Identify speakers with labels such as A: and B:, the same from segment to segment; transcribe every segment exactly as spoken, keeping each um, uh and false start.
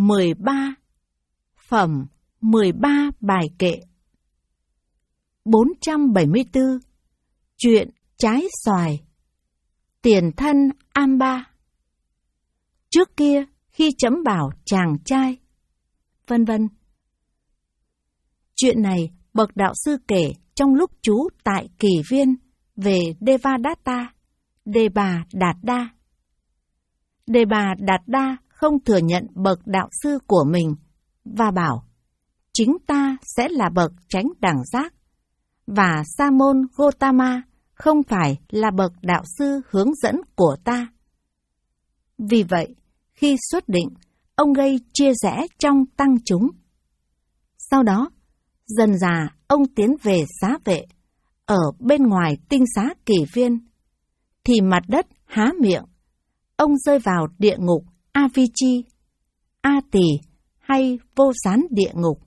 A: mười ba. Phẩm mười ba bài kệ. bốn trăm bảy mươi tư. Chuyện trái xoài. Tiền thân Amba. Trước kia khi chấm bảo chàng trai, vân vân. Chuyện này bậc đạo sư kể trong lúc trú tại Kỳ Viên về Devadatta, Đề Bà Đạt Đa. Đề Bà Đạt Đa không thừa nhận bậc đạo sư của mình và bảo chính ta sẽ là bậc chánh đẳng giác, và Sa môn Gotama không phải là bậc đạo sư hướng dẫn của ta. Vì vậy, khi xuất định, ông gây chia rẽ trong tăng chúng. Sau đó, dần dà ông tiến về xá vệ, ở bên ngoài tinh xá Kỳ Viên, thì mặt đất há miệng, ông rơi vào địa ngục Avichi, A Tỳ hay vô sán địa ngục.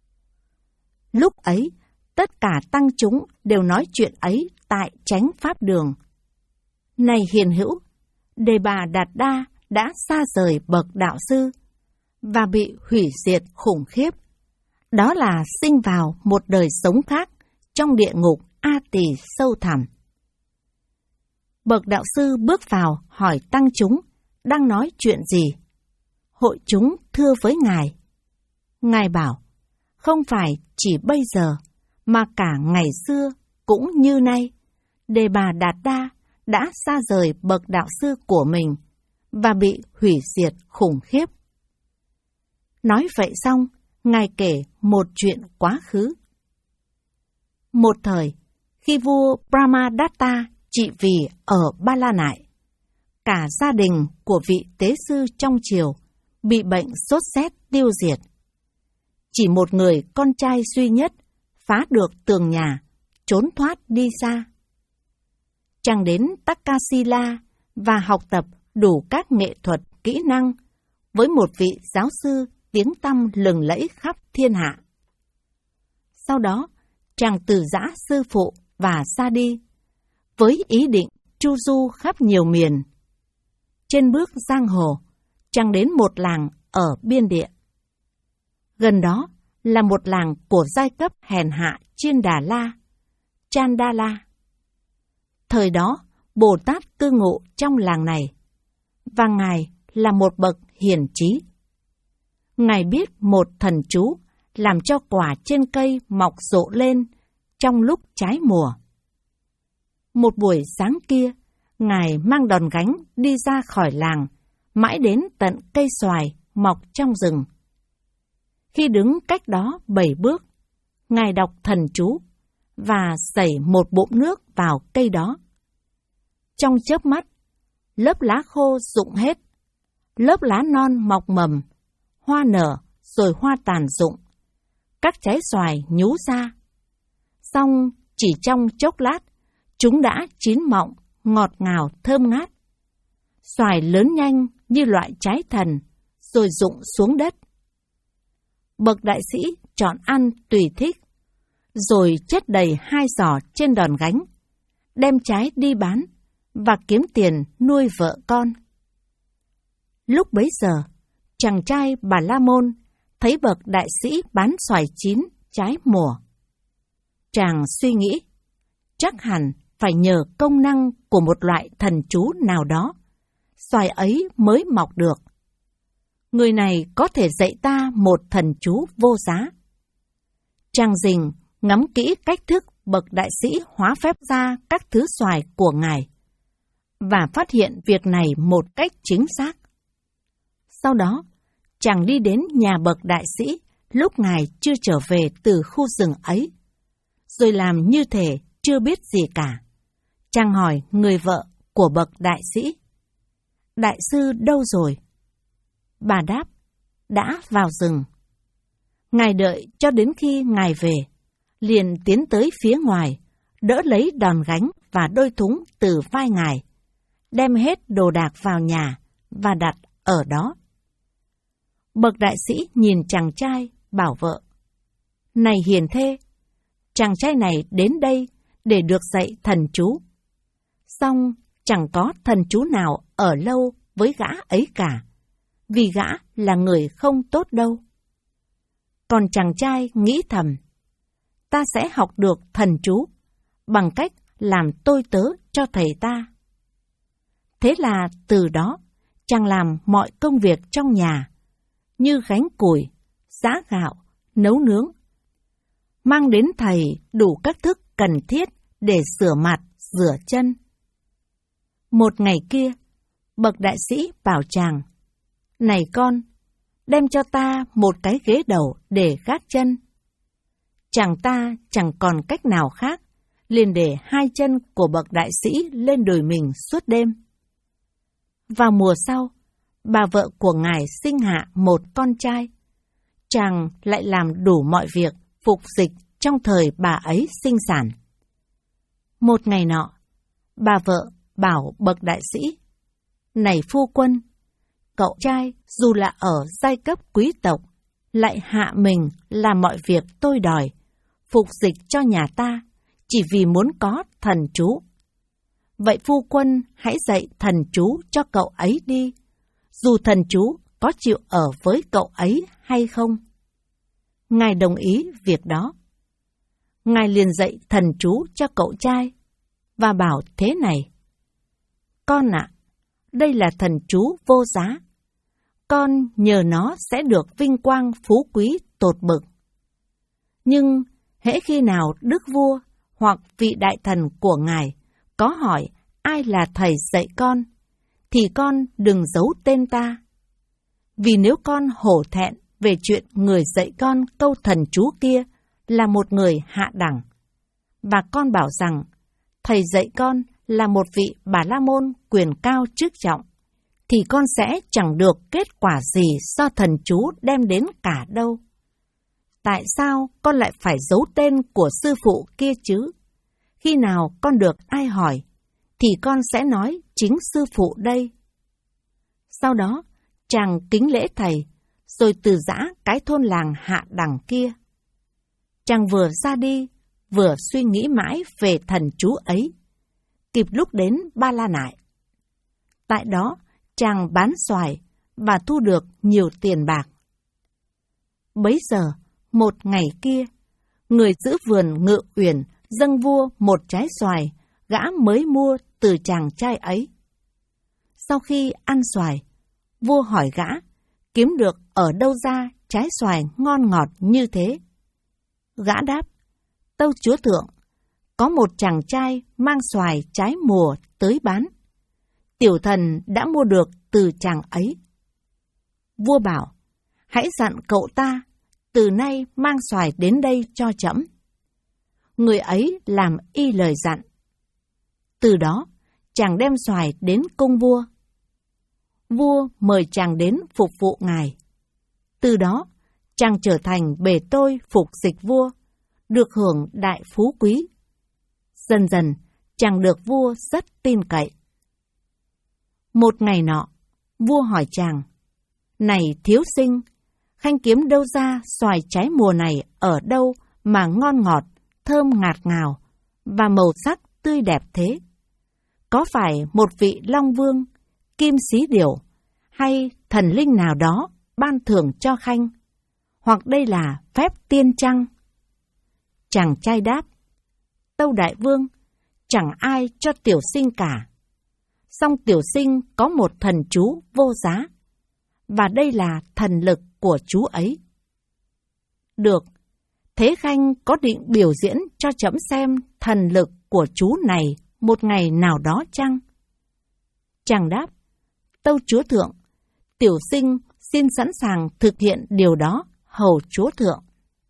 A: Lúc ấy, tất cả tăng chúng đều nói chuyện ấy tại chánh pháp đường. Này hiền hữu, Đề Bà Đạt Đa đã xa rời bậc đạo sư và bị hủy diệt khủng khiếp. Đó là sinh vào một đời sống khác trong địa ngục A Tỳ sâu thẳm. Bậc đạo sư bước vào hỏi tăng chúng đang nói chuyện gì. Hội chúng thưa với Ngài. Ngài bảo, không phải chỉ bây giờ, mà cả ngày xưa cũng như nay, Đề Bà Đạt Đa đã xa rời bậc đạo sư của mình và bị hủy diệt khủng khiếp. Nói vậy xong, Ngài kể một chuyện quá khứ. Một thời, khi vua Brahmadatta trị vì ở Ba La Nại, cả gia đình của vị tế sư trong triều bị bệnh sốt rét tiêu diệt. Chỉ một người con trai duy nhất phá được tường nhà, trốn thoát đi xa. Chàng đến Takasila và học tập đủ các nghệ thuật, kỹ năng với một vị giáo sư tiếng tăm lừng lẫy khắp thiên hạ. Sau đó, chàng từ giã sư phụ và xa đi, với ý định chu du khắp nhiều miền. Trên bước giang hồ, chàng đến một làng ở biên địa. Gần đó là một làng của giai cấp hèn hạ Chiên Đà La, Chandala. Thời đó, Bồ Tát cư ngụ trong làng này, và Ngài là một bậc hiền trí. Ngài biết một thần chú làm cho quả trên cây mọc rộ lên trong lúc trái mùa. Một buổi sáng kia, Ngài mang đòn gánh đi ra khỏi làng, mãi đến tận cây xoài mọc trong rừng. Khi đứng cách đó bảy bước, Ngài đọc thần chú và xẩy một bụng nước vào cây đó. Trong chớp mắt, lớp lá khô rụng hết, lớp lá non mọc mầm, hoa nở rồi hoa tàn rụng, các trái xoài nhú ra. Xong chỉ trong chốc lát, chúng đã chín mọng, ngọt ngào thơm ngát. Xoài lớn nhanh như loại trái thần, rồi rụng xuống đất. Bậc đại sĩ chọn ăn tùy thích, rồi chất đầy hai giỏ trên đòn gánh, đem trái đi bán và kiếm tiền nuôi vợ con. Lúc bấy giờ, chàng trai Bà La Môn thấy bậc đại sĩ bán xoài chín trái mùa. Chàng suy nghĩ, chắc hẳn phải nhờ công năng của một loại thần chú nào đó, xoài ấy mới mọc được. Người này có thể dạy ta một thần chú vô giá. Chàng rình ngắm kỹ cách thức bậc đại sĩ hóa phép ra các thứ xoài của Ngài, và phát hiện việc này một cách chính xác. Sau đó, chàng đi đến nhà bậc đại sĩ lúc Ngài chưa trở về từ khu rừng ấy, rồi làm như thể chưa biết gì cả. Chàng hỏi người vợ của bậc đại sĩ, đại sư đâu rồi? Bà đáp, đã vào rừng. Ngài đợi cho đến khi Ngài về, liền tiến tới phía ngoài, đỡ lấy đòn gánh và đôi thúng từ vai Ngài, đem hết đồ đạc vào nhà và đặt ở đó. Bậc đại sĩ nhìn chàng trai, bảo vợ, này hiền thê, chàng trai này đến đây để được dạy thần chú. Song chẳng có thần chú nào ở lâu với gã ấy cả, vì gã là người không tốt đâu. Còn chàng trai nghĩ thầm, ta sẽ học được thần chú bằng cách làm tôi tớ cho thầy ta. Thế là từ đó, chàng làm mọi công việc trong nhà, như gánh củi, giã gạo, nấu nướng, mang đến thầy đủ các thức cần thiết để rửa mặt, rửa chân. Một ngày kia, bậc đại sĩ bảo chàng, này con, đem cho ta một cái ghế đầu để gác chân. Chàng ta chẳng còn cách nào khác, liền để hai chân của bậc đại sĩ lên đùi mình suốt đêm. Vào mùa sau, bà vợ của ngài sinh hạ một con trai. Chàng lại làm đủ mọi việc phục dịch trong thời bà ấy sinh sản. Một ngày nọ, bà vợ bảo bậc đại sĩ, này phu quân, cậu trai dù là ở giai cấp quý tộc, lại hạ mình làm mọi việc tôi đòi, phục dịch cho nhà ta, chỉ vì muốn có thần chú. Vậy phu quân hãy dạy thần chú cho cậu ấy đi, dù thần chú có chịu ở với cậu ấy hay không. Ngài đồng ý việc đó. Ngài liền dạy thần chú cho cậu trai, và bảo thế này, con ạ, à, đây là thần chú vô giá. Con nhờ nó sẽ được vinh quang phú quý tột bực. Nhưng hễ khi nào đức vua hoặc vị đại thần của ngài có hỏi ai là thầy dạy con, thì con đừng giấu tên ta. Vì nếu con hổ thẹn về chuyện người dạy con câu thần chú kia là một người hạ đẳng, và con bảo rằng thầy dạy con là một vị Bà La Môn quyền cao chức trọng, thì con sẽ chẳng được kết quả gì do thần chú đem đến cả đâu. Tại sao con lại phải giấu tên của sư phụ kia chứ? Khi nào con được ai hỏi, thì con sẽ nói chính sư phụ đây. Sau đó, chàng kính lễ thầy, rồi từ giã cái thôn làng hạ đẳng kia. Chàng vừa ra đi, vừa suy nghĩ mãi về thần chú ấy, kịp lúc đến Ba La Nại. Tại đó, chàng bán xoài và thu được nhiều tiền bạc. Bấy giờ, một ngày kia, người giữ vườn Ngự Uyển dâng vua một trái xoài gã mới mua từ chàng trai ấy. Sau khi ăn xoài, vua hỏi gã kiếm được ở đâu ra trái xoài ngon ngọt như thế. Gã đáp, tâu chúa thượng, có một chàng trai mang xoài trái mùa tới bán. Tiểu thần đã mua được từ chàng ấy. Vua bảo, hãy dặn cậu ta, từ nay mang xoài đến đây cho trẫm. Người ấy làm y lời dặn. Từ đó, chàng đem xoài đến cung vua. Vua mời chàng đến phục vụ ngài. Từ đó, chàng trở thành bề tôi phục dịch vua, được hưởng đại phú quý. Dần dần, chàng được vua rất tin cậy. Một ngày nọ, vua hỏi chàng, này thiếu sinh, khanh kiếm đâu ra xoài trái mùa này ở đâu mà ngon ngọt, thơm ngạt ngào, và màu sắc tươi đẹp thế? Có phải một vị Long Vương, Kim Xí Điểu, hay thần linh nào đó ban thưởng cho khanh? Hoặc đây là phép tiên chăng? Chàng trai đáp, tâu đại vương, chẳng ai cho tiểu sinh cả. Song tiểu sinh có một thần chú vô giá, và đây là thần lực của chú ấy. Được, thế khanh có định biểu diễn cho trẫm xem thần lực của chú này một ngày nào đó chăng? Chàng đáp, tâu chúa thượng, tiểu sinh xin sẵn sàng thực hiện điều đó, hầu chúa thượng.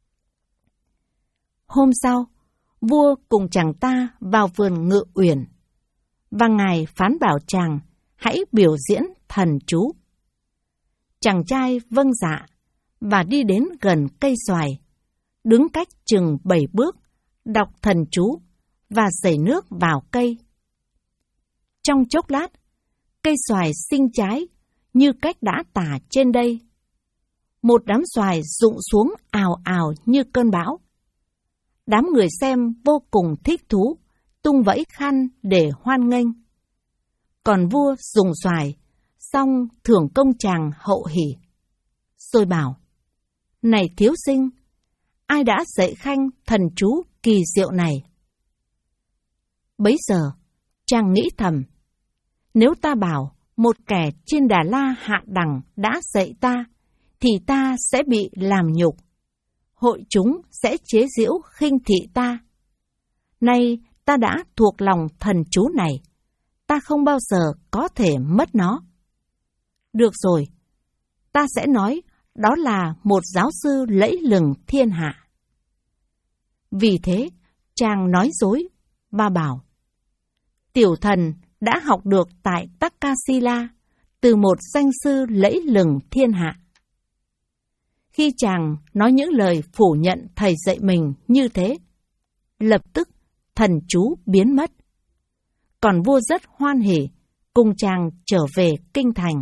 A: Hôm sau, vua cùng chàng ta vào vườn Ngự Uyển, và ngài phán bảo chàng hãy biểu diễn thần chú. Chàng trai vâng dạ, và đi đến gần cây xoài, đứng cách chừng bảy bước, đọc thần chú và rảy nước vào cây. Trong chốc lát, cây xoài sinh trái như cách đã tả trên đây. Một đám xoài rụng xuống ào ào như cơn bão. Đám người xem vô cùng thích thú, tung vẫy khăn để hoan nghênh. Còn vua dùng xoài, Xong thưởng công chàng hậu hỉ. Rồi bảo, này thiếu sinh, ai đã dạy khanh thần chú kỳ diệu này? Bấy giờ, chàng nghĩ thầm, nếu ta bảo một kẻ trên Đà La hạ đẳng đã dạy ta, thì ta sẽ bị làm nhục. Hội chúng sẽ chế giễu khinh thị ta. Nay ta đã thuộc lòng thần chú này, ta không bao giờ có thể mất nó. Được rồi, ta sẽ nói đó là một giáo sư lẫy lừng thiên hạ. Vì thế, chàng nói dối, và bảo, tiểu thần đã học được tại Takasila từ một danh sư lẫy lừng thiên hạ. Khi chàng nói những lời phủ nhận thầy dạy mình như thế, lập tức thần chú biến mất. Còn vua rất hoan hỉ, cùng chàng trở về kinh thành.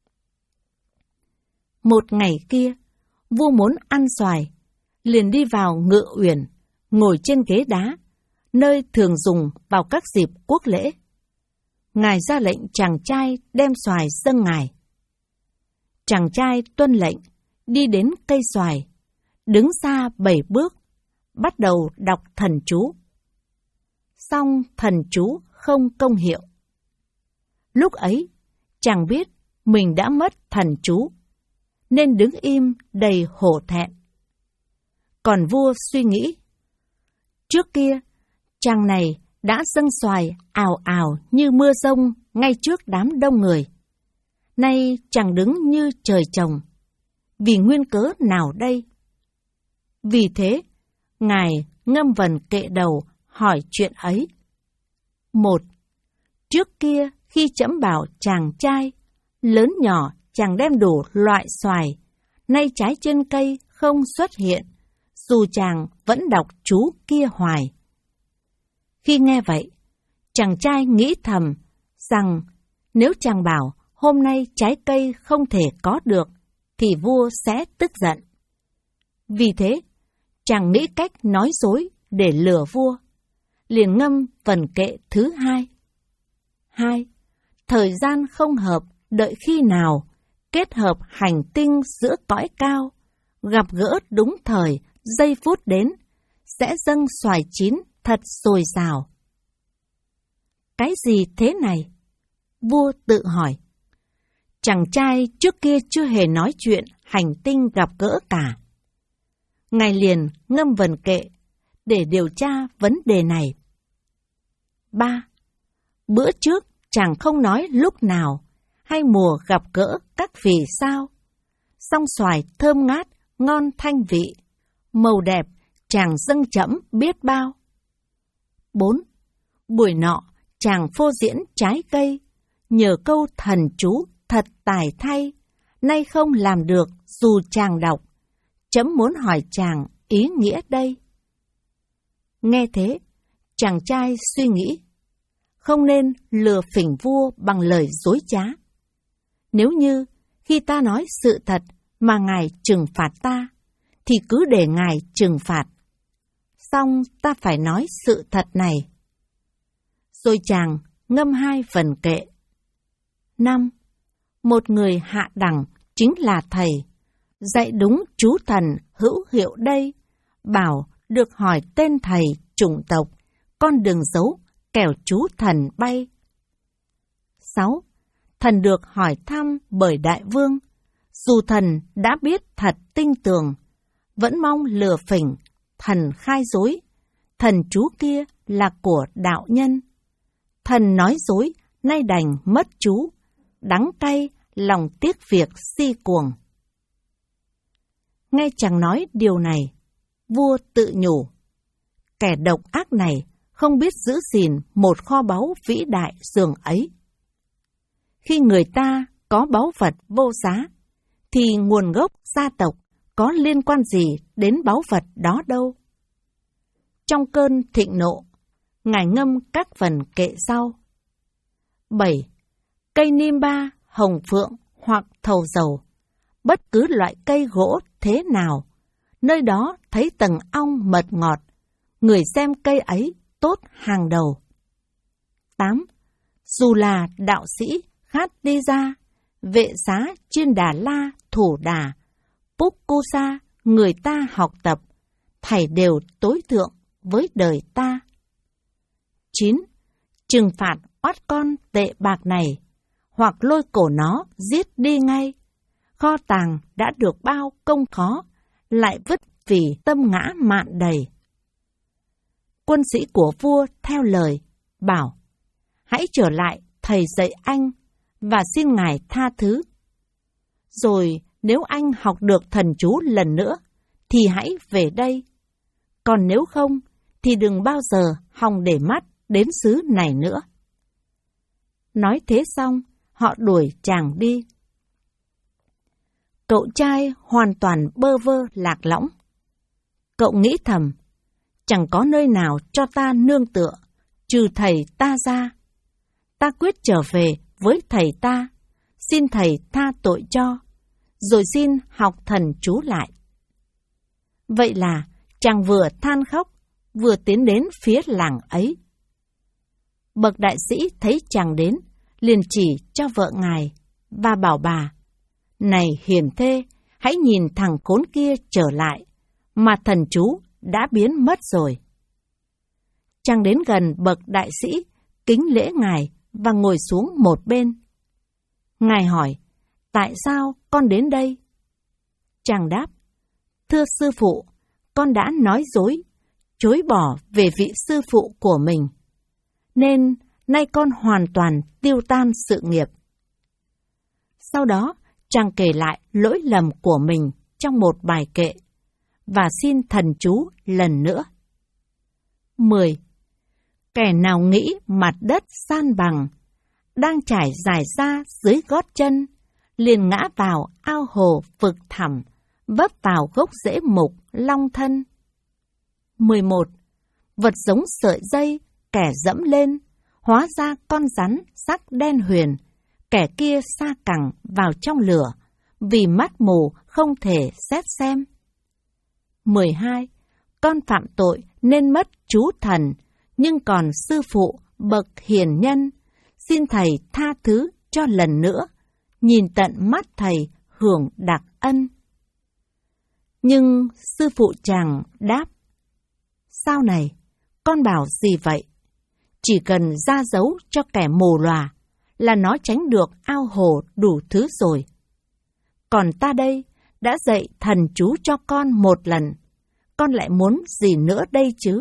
A: Một ngày kia, vua muốn ăn xoài, liền đi vào ngự uyển, ngồi trên ghế đá, nơi thường dùng vào các dịp quốc lễ. Ngài ra lệnh chàng trai đem xoài dâng ngài. Chàng trai tuân lệnh, đi đến cây xoài, đứng xa bảy bước, bắt đầu đọc thần chú. Xong thần chú không công hiệu. Lúc ấy, chàng biết mình đã mất thần chú, nên đứng im đầy hổ thẹn. Còn vua suy nghĩ, trước kia, chàng này đã dâng xoài ào ào như mưa rông ngay trước đám đông người. Nay chàng đứng như trời trồng, vì nguyên cớ nào đây? Vì thế, ngài ngâm vần kệ đầu hỏi chuyện ấy. Một, trước kia khi trẫm bảo chàng trai, lớn nhỏ chàng đem đủ loại xoài, nay trái trên cây không xuất hiện, dù chàng vẫn đọc chú kia hoài. Khi nghe vậy, chàng trai nghĩ thầm rằng nếu chàng bảo hôm nay trái cây không thể có được, thì vua sẽ tức giận. Vì thế, chàng nghĩ cách nói dối để lừa vua, liền ngâm vần kệ thứ hai. Hai, thời gian không hợp, đợi khi nào, kết hợp hành tinh giữa cõi cao, gặp gỡ đúng thời, giây phút đến, sẽ dâng xoài chín thật dồi dào. Cái gì thế này? Vua tự hỏi. Chàng trai trước kia chưa hề nói chuyện hành tinh gặp gỡ cả. Ngài liền ngâm vần kệ để điều tra vấn đề này. Ba. Bữa trước chàng không nói lúc nào hay mùa gặp gỡ các vì sao. Song xoài thơm ngát, ngon thanh vị, màu đẹp chàng dâng trẫm biết bao. Bốn. Buổi nọ chàng phô diễn trái cây, nhờ câu thần chú thật tài thay, nay không làm được dù chàng đọc, trẫm muốn hỏi chàng ý nghĩa đây. Nghe thế, chàng trai suy nghĩ, không nên lừa phỉnh vua bằng lời dối trá. Nếu như khi ta nói sự thật mà ngài trừng phạt ta, thì cứ để ngài trừng phạt. Xong ta phải nói sự thật này. Rồi chàng ngâm hai vần kệ. Năm. Một người hạ đẳng chính là thầy, dạy đúng chú thần hữu hiệu đây, bảo được hỏi tên thầy chủng tộc, con đừng giấu kẻo chú thần bay. Sáu. Thần được hỏi thăm bởi đại vương, dù thần đã biết thật tinh tường, vẫn mong lừa phỉnh, thần khai dối, thần chú kia là của đạo nhân. Thần nói dối, nay đành mất chú, đắng cay, lòng tiếc việc si cuồng. Nghe chàng nói điều này, vua tự nhủ, kẻ độc ác này không biết giữ gìn một kho báu vĩ đại dường ấy. Khi người ta có báu vật vô giá, thì nguồn gốc gia tộc có liên quan gì đến báu vật đó đâu. Trong cơn thịnh nộ, ngài ngâm các vần kệ sau. Bảy. Cây niêm ba, hồng phượng hoặc thầu dầu, bất cứ loại cây gỗ thế nào, nơi đó thấy tầng ong mật ngọt, người xem cây ấy tốt hàng đầu. Tám. Dù là đạo sĩ khát đi ra, vệ xá Chiên Đà La, Thủ Đà, Pukusa, người ta học tập, thảy đều tối thượng với đời ta. chín. Trừng phạt oát con tệ bạc này, hoặc lôi cổ nó giết đi ngay. Kho tàng đã được bao công khó, lại vứt vì tâm ngã mạn đầy. Quân sĩ của vua theo lời, bảo, hãy trở lại thầy dạy anh, và xin ngài tha thứ. Rồi nếu anh học được thần chú lần nữa, thì hãy về đây. Còn nếu không, thì đừng bao giờ hòng để mắt đến xứ này nữa. Nói thế xong, họ đuổi chàng đi. Cậu trai hoàn toàn bơ vơ lạc lõng. Cậu nghĩ thầm, chẳng có nơi nào cho ta nương tựa, trừ thầy ta ra. Ta quyết trở về với thầy ta, xin thầy tha tội cho, rồi xin học thần chú lại. Vậy là chàng vừa than khóc, vừa tiến đến phía làng ấy. Bậc đại sĩ thấy chàng đến, liền chỉ cho vợ ngài, và bảo bà, này hiền thê, hãy nhìn thằng khốn kia trở lại, mà thần chú đã biến mất rồi. Chàng đến gần bậc đại sĩ, kính lễ ngài, và ngồi xuống một bên. Ngài hỏi, tại sao con đến đây? Chàng đáp, thưa sư phụ, con đã nói dối, chối bỏ về vị sư phụ của mình, nên nay con hoàn toàn tiêu tan sự nghiệp. Sau đó, chàng kể lại lỗi lầm của mình trong một bài kệ, và xin thần chú lần nữa. mười. Kẻ nào nghĩ mặt đất san bằng, đang trải dài ra dưới gót chân, liền ngã vào ao hồ vực thẳm, vấp vào gốc rễ mục long thân. mười một. Vật giống sợi dây, kẻ dẫm lên, hóa ra con rắn sắc đen huyền, kẻ kia sa cẳng vào trong lửa, vì mắt mù không thể xét xem. mười hai. Con phạm tội nên mất chú thần, nhưng còn sư phụ bậc hiền nhân, xin thầy tha thứ cho lần nữa, nhìn tận mắt thầy hưởng đặc ân. Nhưng sư phụ chàng đáp, sao này, con bảo gì vậy? Chỉ cần ra dấu cho kẻ mù lòa là nó tránh được ao hồ đủ thứ rồi. Còn ta đây đã dạy thần chú cho con một lần, con lại muốn gì nữa đây chứ?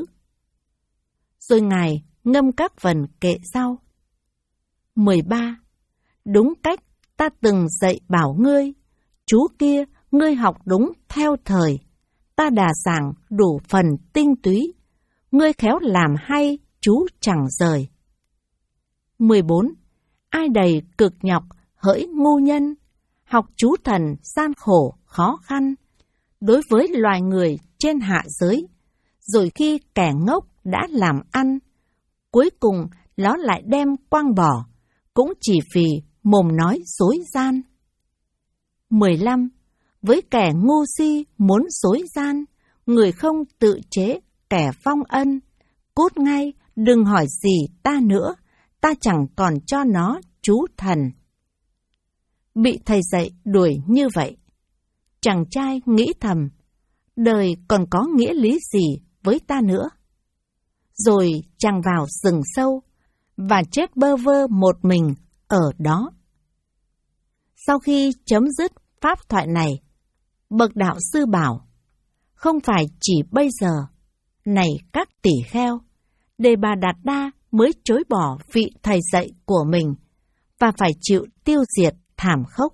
A: Rồi ngài ngâm các vần kệ sau. mười ba. Đúng cách ta từng dạy bảo ngươi, chú kia ngươi học đúng theo thời, ta đà giảng đủ phần tinh túy, ngươi khéo làm hay chú chẳng rời. mười bốn. Ai đầy cực nhọc hỡi ngu nhân, học chú thần gian khổ khó khăn, đối với loài người trên hạ giới, rồi khi kẻ ngốc đã làm ăn, cuối cùng nó lại đem quăng bỏ, cũng chỉ vì mồm nói dối gian. mười lăm. Với kẻ ngu si muốn dối gian, người không tự chế kẻ vong ân, cút ngay, đừng hỏi gì ta nữa, ta chẳng còn cho nó chú thần. Bị thầy dạy đuổi như vậy, chàng trai nghĩ thầm, đời còn có nghĩa lý gì với ta nữa? Rồi chàng vào rừng sâu, và chết bơ vơ một mình ở đó. Sau khi chấm dứt pháp thoại này, bậc đạo sư bảo, không phải chỉ bây giờ, này các tỷ kheo, Đề Bà Đạt Đa mới chối bỏ vị thầy dạy của mình, và phải chịu tiêu diệt thảm khốc.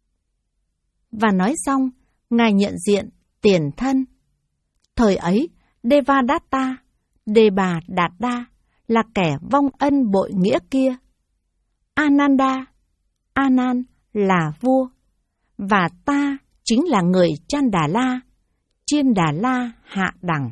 A: Và nói xong, ngài nhận diện tiền thân. Thời ấy, Devadatta, Đề Bà Đạt Đa là kẻ vong ân bội nghĩa kia. Ananda, Anan là vua, và ta chính là người Chan Đà La, Chiên Đà La hạ đẳng.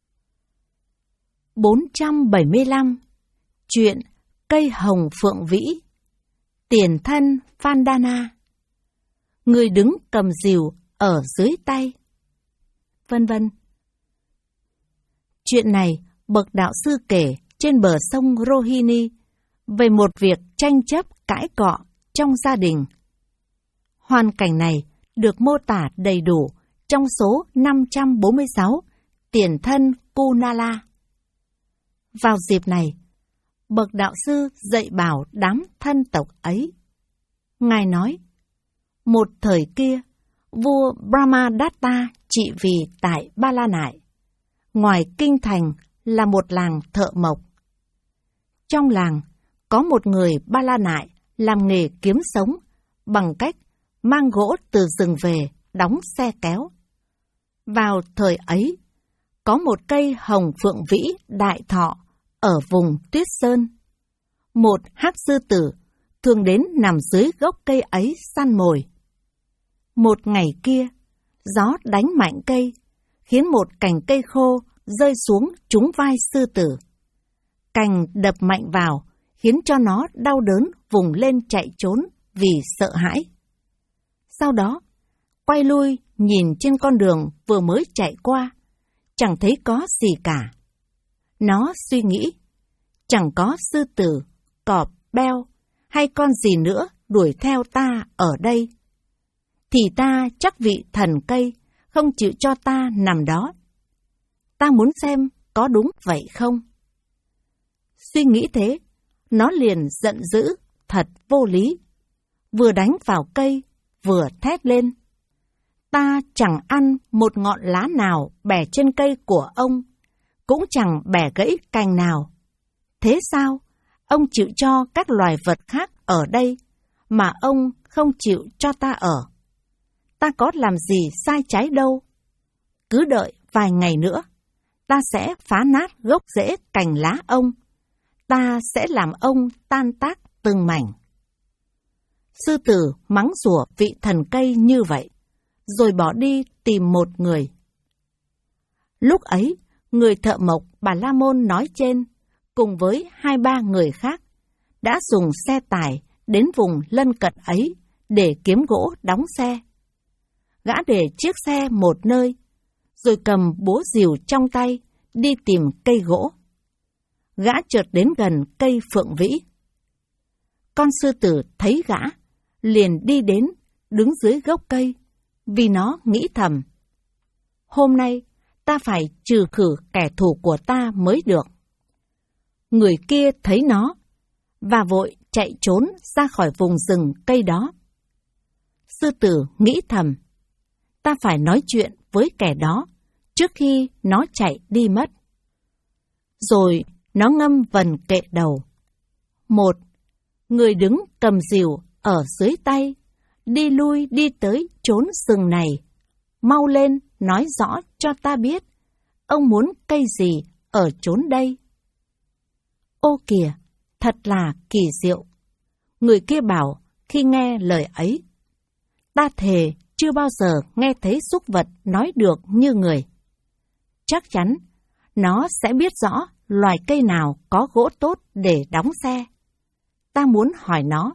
A: bốn trăm bảy mươi lăm. Chuyện cây hồng phượng vĩ. Tiền thân Vandana. Người đứng cầm rìu ở dưới tay, vân vân. Chuyện này bậc đạo sư kể trên bờ sông Rohini về một việc tranh chấp cãi cọ trong gia đình. Hoàn cảnh này được mô tả đầy đủ trong số năm trăm bốn mươi sáu tiền thân Kunala. Vào dịp này, bậc đạo sư dạy bảo đám thân tộc ấy. Ngài nói, một thời kia, vua Brahmadatta trị vì tại Ba La Nại. Ngoài kinh thành là một làng thợ mộc. Trong làng có một người Ba La Nại làm nghề kiếm sống bằng cách mang gỗ từ rừng về đóng xe kéo. Vào thời ấy, có một cây hồng phượng vĩ đại thọ ở vùng Tuyết Sơn. Một hắc sư tử thường đến nằm dưới gốc cây ấy săn mồi. Một ngày kia, gió đánh mạnh cây, khiến một cành cây khô rơi xuống trúng vai sư tử. Cành đập mạnh vào, khiến cho nó đau đớn vùng lên chạy trốn vì sợ hãi. Sau đó, quay lui nhìn trên con đường vừa mới chạy qua, chẳng thấy có gì cả. Nó suy nghĩ, chẳng có sư tử, cọp, beo hay con gì nữa đuổi theo ta ở đây, thì ta chắc vị thần cây không chịu cho ta nằm đó. Ta muốn xem có đúng vậy không? Suy nghĩ thế, nó liền giận dữ, thật vô lý. Vừa đánh vào cây, vừa thét lên. Ta chẳng ăn một ngọn lá nào bẻ trên cây của ông, cũng chẳng bẻ gãy cành nào. Thế sao, ông chịu cho các loài vật khác ở đây, mà ông không chịu cho ta ở? Ta có làm gì sai trái đâu. Cứ đợi vài ngày nữa, ta sẽ phá nát gốc rễ cành lá ông. Ta sẽ làm ông tan tác từng mảnh. Sư tử mắng rủa vị thần cây như vậy, rồi bỏ đi tìm một người. Lúc ấy, người thợ mộc Bà La Môn nói trên, cùng với hai ba người khác, đã dùng xe tải đến vùng lân cận ấy để kiếm gỗ đóng xe. Gã để chiếc xe một nơi, rồi cầm búa rìu trong tay, đi tìm cây gỗ. Gã chợt đến gần cây phượng vĩ. Con sư tử thấy gã, liền đi đến, đứng dưới gốc cây, vì nó nghĩ thầm. Hôm nay, ta phải trừ khử kẻ thù của ta mới được. Người kia thấy nó, và vội chạy trốn ra khỏi vùng rừng cây đó. Sư tử nghĩ thầm, ta phải nói chuyện với kẻ đó, trước khi nó chạy đi mất. Rồi nó ngâm vần kệ đầu. Một, người đứng cầm rìu ở dưới tay, đi lui đi tới chốn rừng này. Mau lên, nói rõ cho ta biết, ông muốn cây gì ở chốn đây? Ô kìa, thật là kỳ diệu. Người kia bảo khi nghe lời ấy, ta thề chưa bao giờ nghe thấy súc vật nói được như người. Chắc chắn, nó sẽ biết rõ loài cây nào có gỗ tốt để đóng xe. Ta muốn hỏi nó.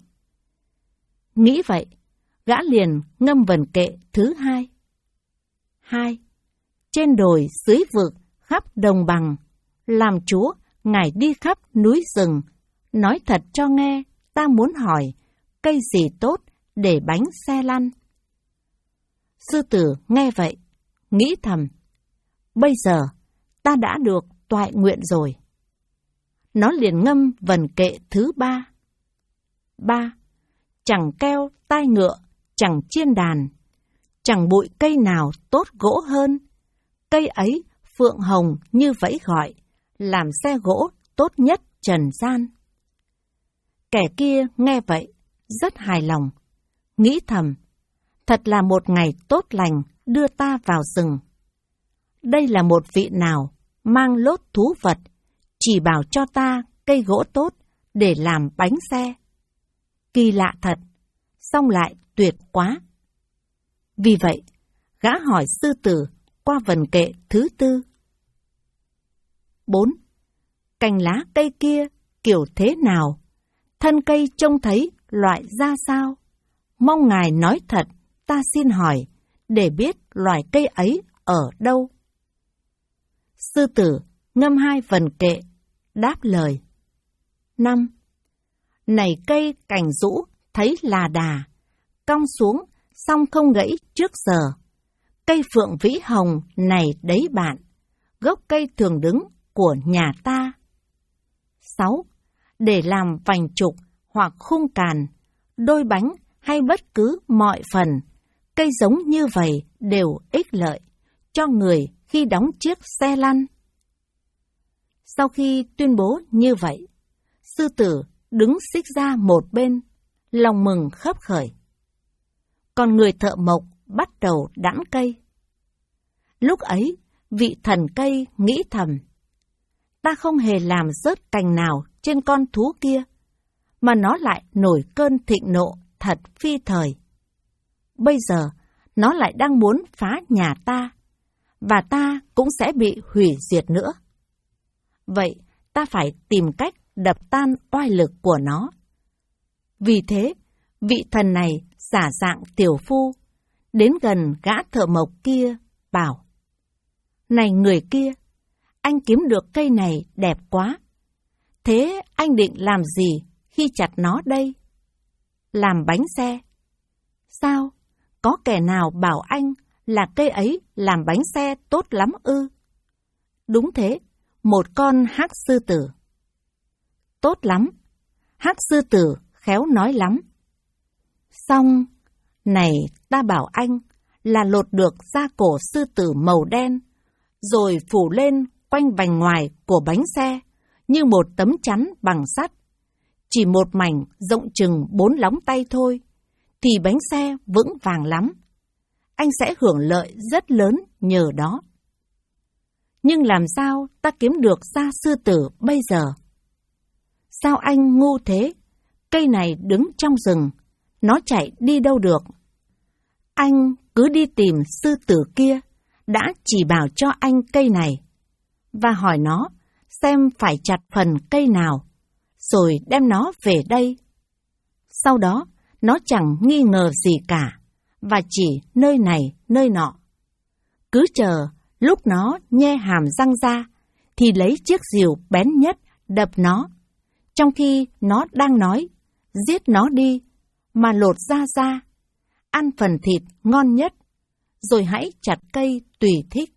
A: Nghĩ vậy, gã liền ngâm vần kệ thứ hai. Hai, trên đồi dưới vực khắp đồng bằng, làm chúa ngài đi khắp núi rừng, nói thật cho nghe, ta muốn hỏi, cây gì tốt để bánh xe lăn? Sư tử nghe vậy, nghĩ thầm, bây giờ ta đã được toại nguyện rồi. Nó liền ngâm vần kệ thứ ba. Ba, chẳng keo tai ngựa, chẳng chiên đàn, chẳng bụi cây nào tốt gỗ hơn. Cây ấy phượng hồng như vẫy gọi, làm xe gỗ tốt nhất trần gian. Kẻ kia nghe vậy, rất hài lòng, nghĩ thầm, thật là một ngày tốt lành đưa ta vào rừng. Đây là một vị nào mang lốt thú vật, chỉ bảo cho ta cây gỗ tốt để làm bánh xe. Kỳ lạ thật, song lại tuyệt quá. Vì vậy, gã hỏi sư tử qua vần kệ thứ tư. Bốn, cành lá cây kia kiểu thế nào? Thân cây trông thấy loại ra sao? Mong ngài nói thật, ta xin hỏi, để biết loài cây ấy ở đâu. Sư tử ngâm hai vần kệ, đáp lời. Năm, này cây cành rũ thấy là đà, cong xuống song không gãy trước giờ. Cây phượng vĩ hồng này đấy bạn, gốc cây thường đứng của nhà ta. Sáu. Để làm vành trục hoặc khung càn, đôi bánh hay bất cứ mọi phần, cây giống như vậy đều ích lợi cho người khi đóng chiếc xe lăn. Sau khi tuyên bố như vậy, sư tử đứng xích ra một bên, lòng mừng khấp khởi. Còn người thợ mộc bắt đầu đãn cây. Lúc ấy, vị thần cây nghĩ thầm, ta không hề làm rớt cành nào trên con thú kia, mà nó lại nổi cơn thịnh nộ thật phi thời. Bây giờ, nó lại đang muốn phá nhà ta, và ta cũng sẽ bị hủy diệt nữa. Vậy, ta phải tìm cách đập tan oai lực của nó. Vì thế, vị thần này giả dạng tiểu phu, đến gần gã thợ mộc kia, bảo: Này người kia, anh kiếm được cây này đẹp quá. Thế anh định làm gì khi chặt nó đây? Làm bánh xe. Sao? Có kẻ nào bảo anh là cây ấy làm bánh xe tốt lắm ư? Đúng thế, một con hắc sư tử. Tốt lắm, hắc sư tử khéo nói lắm. Xong, này ta bảo anh là lột được da cổ sư tử màu đen, rồi phủ lên quanh vành ngoài của bánh xe như một tấm chắn bằng sắt. Chỉ một mảnh rộng chừng bốn lóng tay thôi, thì bánh xe vững vàng lắm. Anh sẽ hưởng lợi rất lớn nhờ đó. Nhưng làm sao ta kiếm được da sư tử bây giờ? Sao anh ngu thế? Cây này đứng trong rừng, nó chạy đi đâu được? Anh cứ đi tìm sư tử kia, đã chỉ bảo cho anh cây này, và hỏi nó xem phải chặt phần cây nào, rồi đem nó về đây. Sau đó, nó chẳng nghi ngờ gì cả, và chỉ nơi này, nơi nọ. Cứ chờ, lúc nó nhe hàm răng ra, thì lấy chiếc rìu bén nhất đập nó, trong khi nó đang nói, giết nó đi, mà lột da ra, ăn phần thịt ngon nhất, rồi hãy chặt cây tùy thích.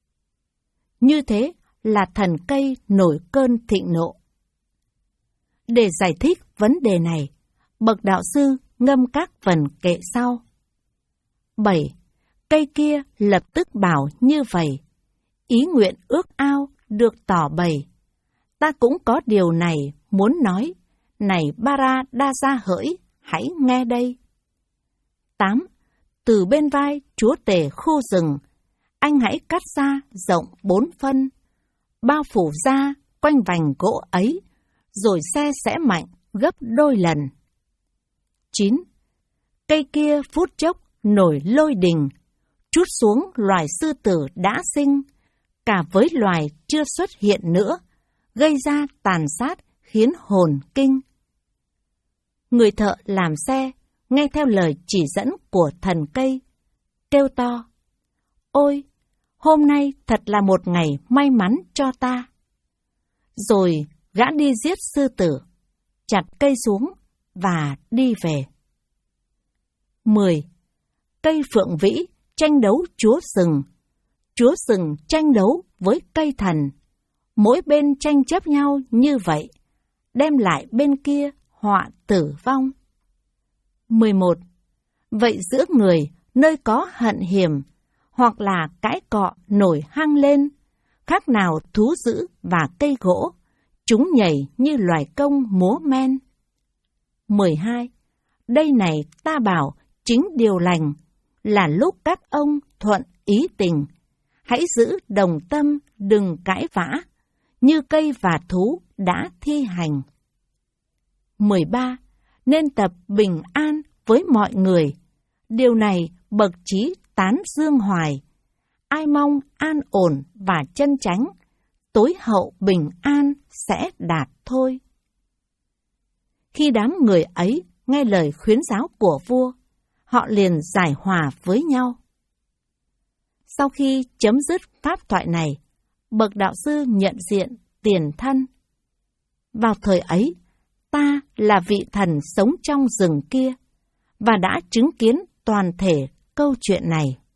A: Như thế là thần cây nổi cơn thịnh nộ. Để giải thích vấn đề này, bậc đạo sư ngâm các phần kệ sau. Bảy. Cây kia lập tức bảo như vậy, ý nguyện ước ao được tỏ bày. Ta cũng có điều này muốn nói, này Bara Đa Gia hỡi, hãy nghe đây. Tám. Từ bên vai chúa tể khu rừng, anh hãy cắt ra rộng bốn phân, bao phủ ra quanh vành gỗ ấy, rồi xe sẽ mạnh gấp đôi lần. Chín. Cây kia phút chốc nổi lôi đình, trút xuống loài sư tử đã sinh, cả với loài chưa xuất hiện nữa, gây ra tàn sát khiến hồn kinh. Người thợ làm xe, nghe theo lời chỉ dẫn của thần cây, kêu to: Ôi, hôm nay thật là một ngày may mắn cho ta. Rồi gã đi giết sư tử, chặt cây xuống và đi về. Mười. Cây phượng vĩ tranh đấu chúa rừng. Chúa rừng tranh đấu với cây thần. Mỗi bên tranh chấp nhau như vậy, đem lại bên kia họa tử vong. Mười một. Vậy giữa người nơi có hận hiểm, hoặc là cãi cọ nổi hăng lên, khác nào thú dữ và cây gỗ, chúng nhảy như loài công múa men. Mười hai. Đây này ta bảo chính điều lành, là lúc các ông thuận ý tình. Hãy giữ đồng tâm, đừng cãi vã, như cây và thú đã thi hành. Mười ba. Nên tập bình an với mọi người. Điều này bậc trí tán dương hoài. Ai mong an ổn và chân chánh, tối hậu bình an sẽ đạt thôi. Khi đám người ấy nghe lời khuyến giáo của vua, họ liền giải hòa với nhau. Sau khi chấm dứt pháp thoại này, bậc đạo sư nhận diện tiền thân. Vào thời ấy, ta là vị thần sống trong rừng kia, và đã chứng kiến toàn thể câu chuyện này.